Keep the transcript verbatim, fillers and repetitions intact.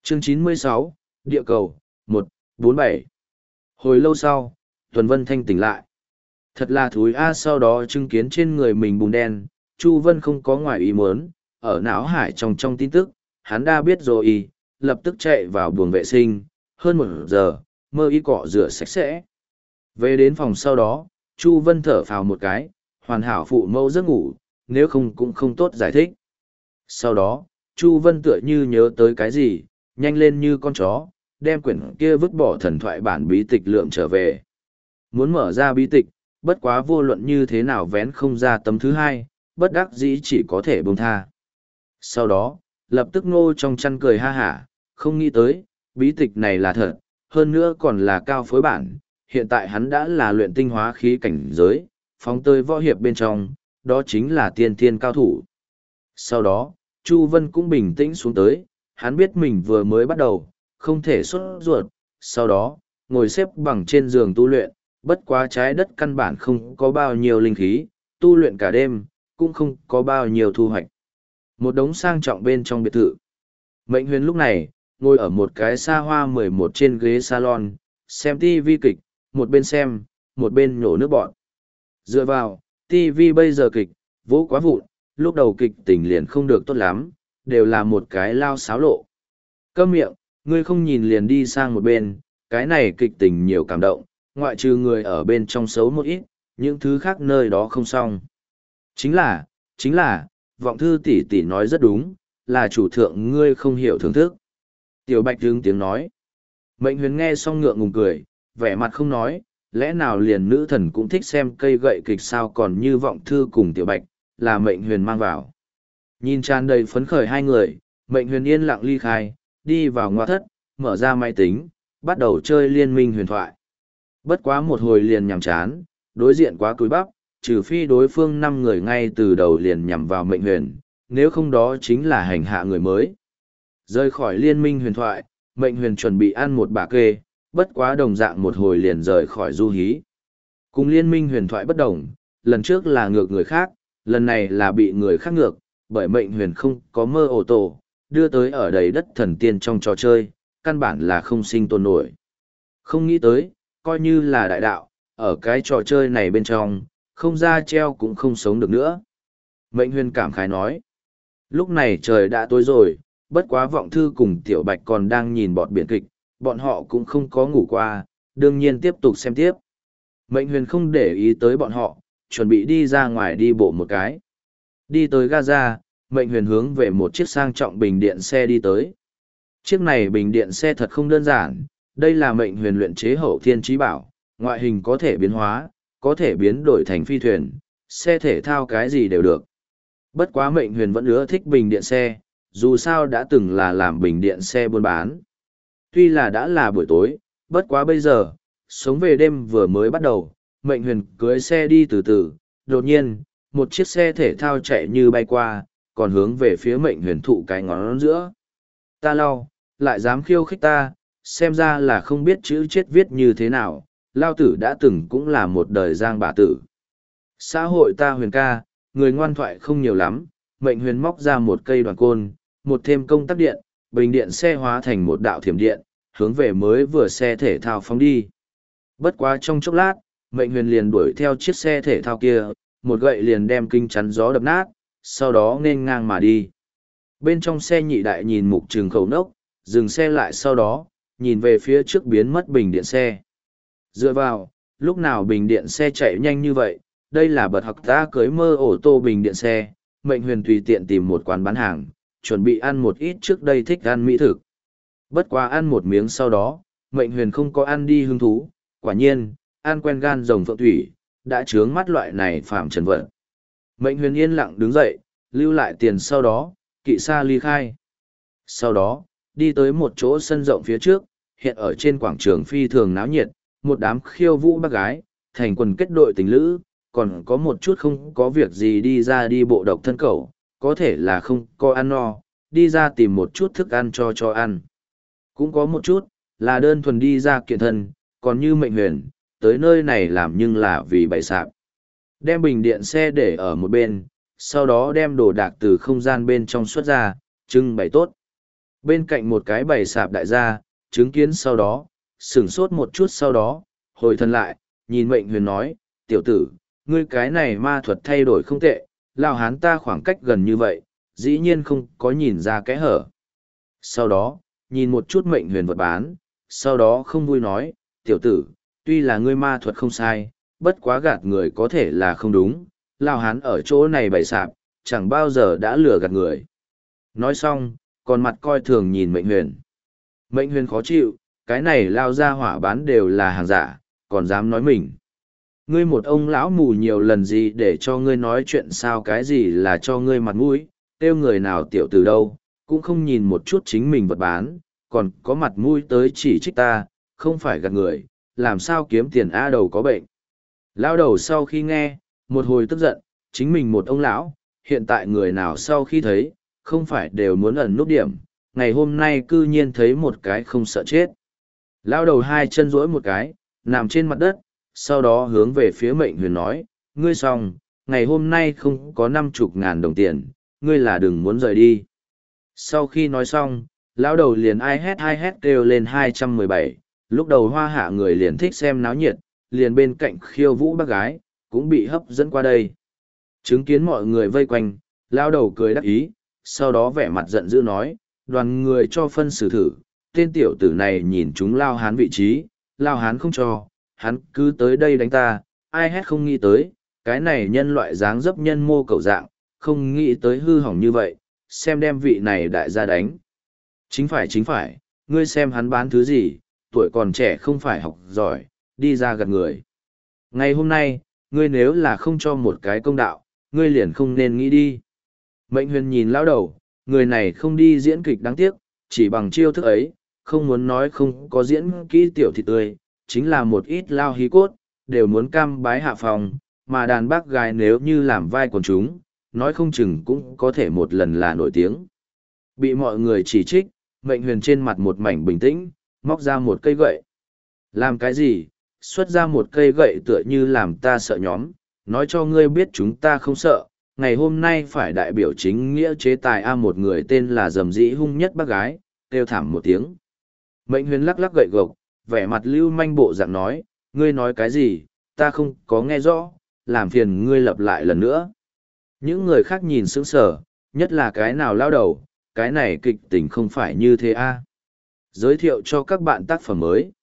Chương chín mươi sáu, Địa cầu, một bốn bảy. Hồi lâu sau, Tuần Vân thanh tỉnh lại. Thật là thúi a, sau đó chứng kiến trên người mình bùn đen, Chu Vân không có ngoài ý muốn, ở não hải trong trong tin tức, hắn đã biết rồi y, lập tức chạy vào buồng vệ sinh, hơn một giờ, mơ y cọ rửa sạch sẽ. Về đến phòng sau đó, Chu Vân thở phào một cái, hoàn hảo phụ mẫu giấc ngủ, nếu không cũng không tốt giải thích. Sau đó, Chu Vân tựa như nhớ tới cái gì, nhanh lên như con chó, đem quyển kia vứt bỏ thần thoại bản bí tịch lượm trở về. Muốn mở ra bí tịch, bất quá vô luận như thế nào vén không ra tấm thứ hai, bất đắc dĩ chỉ có thể buông tha. Sau đó, lập tức ngô trong chăn cười ha hả, không nghĩ tới, bí tịch này là thật, hơn nữa còn là cao phối bản, hiện tại hắn đã là luyện tinh hóa khí cảnh giới, phóng tơi võ hiệp bên trong, đó chính là tiên thiên cao thủ. Sau đó, Chu Vân cũng bình tĩnh xuống tới, hắn biết mình vừa mới bắt đầu, không thể sốt ruột, sau đó, ngồi xếp bằng trên giường tu luyện, bất quá trái đất căn bản không có bao nhiêu linh khí, tu luyện cả đêm, cũng không có bao nhiêu thu hoạch. Một đống sang trọng bên trong biệt thự. Mệnh Huyền lúc này, ngồi ở một cái xa hoa mười một trên ghế salon, xem ti vi kịch, một bên xem, một bên nhổ nước bọn. Dựa vào, ti vi bây giờ kịch, vỗ quá vụn, lúc đầu kịch tình liền không được tốt lắm, đều là một cái lao xáo lộ. Câm miệng, ngươi không nhìn liền đi sang một bên, cái này kịch tình nhiều cảm động, ngoại trừ người ở bên trong xấu một ít, những thứ khác nơi đó không xong. Chính là, chính là, vọng thư tỷ tỷ nói rất đúng, là chủ thượng ngươi không hiểu thưởng thức. Tiểu Bạch hướng tiếng nói. Mệnh Huyền nghe xong ngượng ngùng cười, vẻ mặt không nói, lẽ nào liền nữ thần cũng thích xem cây gậy kịch sao, còn như vọng thư cùng Tiểu Bạch, là Mệnh Huyền mang vào. Nhìn tràn đầy phấn khởi hai người, Mệnh Huyền yên lặng ly khai, đi vào ngoại thất, mở ra máy tính, bắt đầu chơi liên minh huyền thoại. Bất quá một hồi liền nhàm chán, đối diện quá cúi bắp, trừ phi đối phương năm người ngay từ đầu liền nhằm vào Mệnh Huyền, nếu không đó chính là hành hạ người mới. Rời khỏi liên minh huyền thoại, Mệnh Huyền chuẩn bị ăn một bả kê, bất quá đồng dạng một hồi liền rời khỏi du hí. Cùng liên minh huyền thoại bất đồng, lần trước là ngược người khác, lần này là bị người khác ngược, bởi Mệnh Huyền không có mơ ổ tổ, đưa tới ở đầy đất thần tiên trong trò chơi, căn bản là không sinh tồn nổi. Không nghĩ tới, coi như là đại đạo, ở cái trò chơi này bên trong, không ra treo cũng không sống được nữa. Mệnh Huyền cảm khái nói. Lúc này trời đã tối rồi, bất quá vọng thư cùng Tiểu Bạch còn đang nhìn bọt biển kịch, bọn họ cũng không có ngủ qua, đương nhiên tiếp tục xem tiếp. Mệnh Huyền không để ý tới bọn họ, chuẩn bị đi ra ngoài đi bộ một cái. Đi tới Gaza, Mệnh Huyền hướng về một chiếc sang trọng bình điện xe đi tới. Chiếc này bình điện xe thật không đơn giản, đây là Mệnh Huyền luyện chế hậu thiên chí bảo, ngoại hình có thể biến hóa, có thể biến đổi thành phi thuyền, xe thể thao cái gì đều được. Bất quá Mệnh Huyền vẫn ưa thích bình điện xe, dù sao đã từng là làm bình điện xe buôn bán. Tuy là đã là buổi tối, bất quá bây giờ, sống về đêm vừa mới bắt đầu, Mệnh Huyền cưới xe đi từ từ, đột nhiên, một chiếc xe thể thao chạy như bay qua, còn hướng về phía Mệnh Huyền thụ cái ngón giữa. Ta lau, lại dám khiêu khích ta, xem ra là không biết chữ chết viết như thế nào, lao tử đã từng cũng là một đời giang bả tử. Xã hội ta Huyền ca, người ngoan thoại không nhiều lắm, Mệnh Huyền móc ra một cây đoàn côn, một thêm công tắc điện, bình điện xe hóa thành một đạo thiểm điện, hướng về mới vừa xe thể thao phóng đi. Bất quá trong chốc lát, Mệnh Huyền liền đuổi theo chiếc xe thể thao kia, một gậy liền đem kinh chắn gió đập nát, sau đó nên ngang mà đi. Bên trong xe nhị đại nhìn mục trường khẩu nốc, dừng xe lại sau đó, nhìn về phía trước biến mất bình điện xe. Dựa vào, lúc nào bình điện xe chạy nhanh như vậy, đây là bật học ta cưới mơ ổ tô bình điện xe. Mệnh Huyền tùy tiện tìm một quán bán hàng, chuẩn bị ăn một ít trước đây thích ăn mỹ thực. Bất quá ăn một miếng sau đó, Mệnh Huyền không có ăn đi hứng thú, quả nhiên, ăn quen gan rồng phượng thủy, đã trướng mắt loại này phạm trần vật. Mệnh Huyền yên lặng đứng dậy, lưu lại tiền sau đó, kỵ xa ly khai. Sau đó, đi tới một chỗ sân rộng phía trước, hiện ở trên quảng trường phi thường náo nhiệt, một đám khiêu vũ bác gái, thành quần kết đội tình lữ, còn có một chút không có việc gì đi ra đi bộ độc thân cầu, có thể là không có ăn no, đi ra tìm một chút thức ăn cho cho ăn. Cũng có một chút, là đơn thuần đi ra kiện thân, còn như Mệnh Huyền, tới nơi này làm nhưng là vì bày sạp. Đem bình điện xe để ở một bên, sau đó đem đồ đạc từ không gian bên trong xuất ra, trưng bày tốt. Bên cạnh một cái bầy sạp đại gia, chứng kiến sau đó, sửng sốt một chút sau đó, hồi thân lại, nhìn mệnh huyền nói, tiểu tử, ngươi cái này ma thuật thay đổi không tệ, lao hán ta khoảng cách gần như vậy, dĩ nhiên không có nhìn ra kẽ hở. Sau đó, nhìn một chút mệnh huyền vật bán, sau đó không vui nói, tiểu tử, tuy là ngươi ma thuật không sai, bất quá gạt người có thể là không đúng, lao hán ở chỗ này bày sạp, chẳng bao giờ đã lừa gạt người. Nói xong, còn mặt coi thường nhìn mệnh huyền. Mệnh huyền khó chịu, cái này lao ra hỏa bán đều là hàng giả, còn dám nói mình. Ngươi một ông lão mù nhiều lần gì để cho ngươi nói chuyện sao cái gì là cho ngươi mặt mũi, kêu người nào tiểu từ đâu, cũng không nhìn một chút chính mình vật bán, còn có mặt mũi tới chỉ trích ta, không phải gạt người, làm sao kiếm tiền a đầu có bệnh. Lão đầu sau khi nghe, một hồi tức giận, chính mình một ông lão, hiện tại người nào sau khi thấy, không phải đều muốn ẩn nút điểm, ngày hôm nay cư nhiên thấy một cái không sợ chết. Lão đầu hai chân duỗi một cái, nằm trên mặt đất, sau đó hướng về phía mệnh huyền nói, ngươi xong, ngày hôm nay không có năm chục ngàn đồng tiền, ngươi là đừng muốn rời đi. Sau khi nói xong, lão đầu liền ai hét ai hét kêu lên hai trăm mười bảy, lúc đầu hoa hạ người liền thích xem náo nhiệt, liền bên cạnh khiêu vũ bác gái, cũng bị hấp dẫn qua đây. Chứng kiến mọi người vây quanh, lão đầu cười đắc ý, sau đó vẻ mặt giận dữ nói, đoàn người cho phân xử thử, tên tiểu tử này nhìn chúng lao hán vị trí, lao hán không cho, hắn cứ tới đây đánh ta, ai hét không nghĩ tới, cái này nhân loại dáng dấp nhân mô cầu dạng, không nghĩ tới hư hỏng như vậy, xem đem vị này đại gia đánh. Chính phải chính phải, ngươi xem hắn bán thứ gì, tuổi còn trẻ không phải học giỏi, đi ra gạt người. Ngày hôm nay, ngươi nếu là không cho một cái công đạo, ngươi liền không nên nghĩ đi. Mệnh huyền nhìn lão đầu, người này không đi diễn kịch đáng tiếc, chỉ bằng chiêu thức ấy, không muốn nói không có diễn kỹ tiểu thị tươi, chính là một ít lao hí cốt, đều muốn cam bái hạ phòng, mà đàn bác gái nếu như làm vai quần chúng, nói không chừng cũng có thể một lần là nổi tiếng. Bị mọi người chỉ trích, mệnh huyền trên mặt một mảnh bình tĩnh, móc ra một cây gậy. Làm cái gì? Xuất ra một cây gậy tựa như làm ta sợ nhóm, nói cho ngươi biết chúng ta không sợ. Ngày hôm nay phải đại biểu chính nghĩa chế tài A một người tên là Dầm Dĩ hung nhất bác gái, kêu thảm một tiếng. Mệnh huyền lắc lắc gậy gộc, vẻ mặt lưu manh bộ dạng nói, ngươi nói cái gì, ta không có nghe rõ, làm phiền ngươi lặp lại lần nữa. Những người khác nhìn sững sờ, nhất là cái nào lao đầu, cái này kịch tình không phải như thế a. Giới thiệu cho các bạn tác phẩm mới.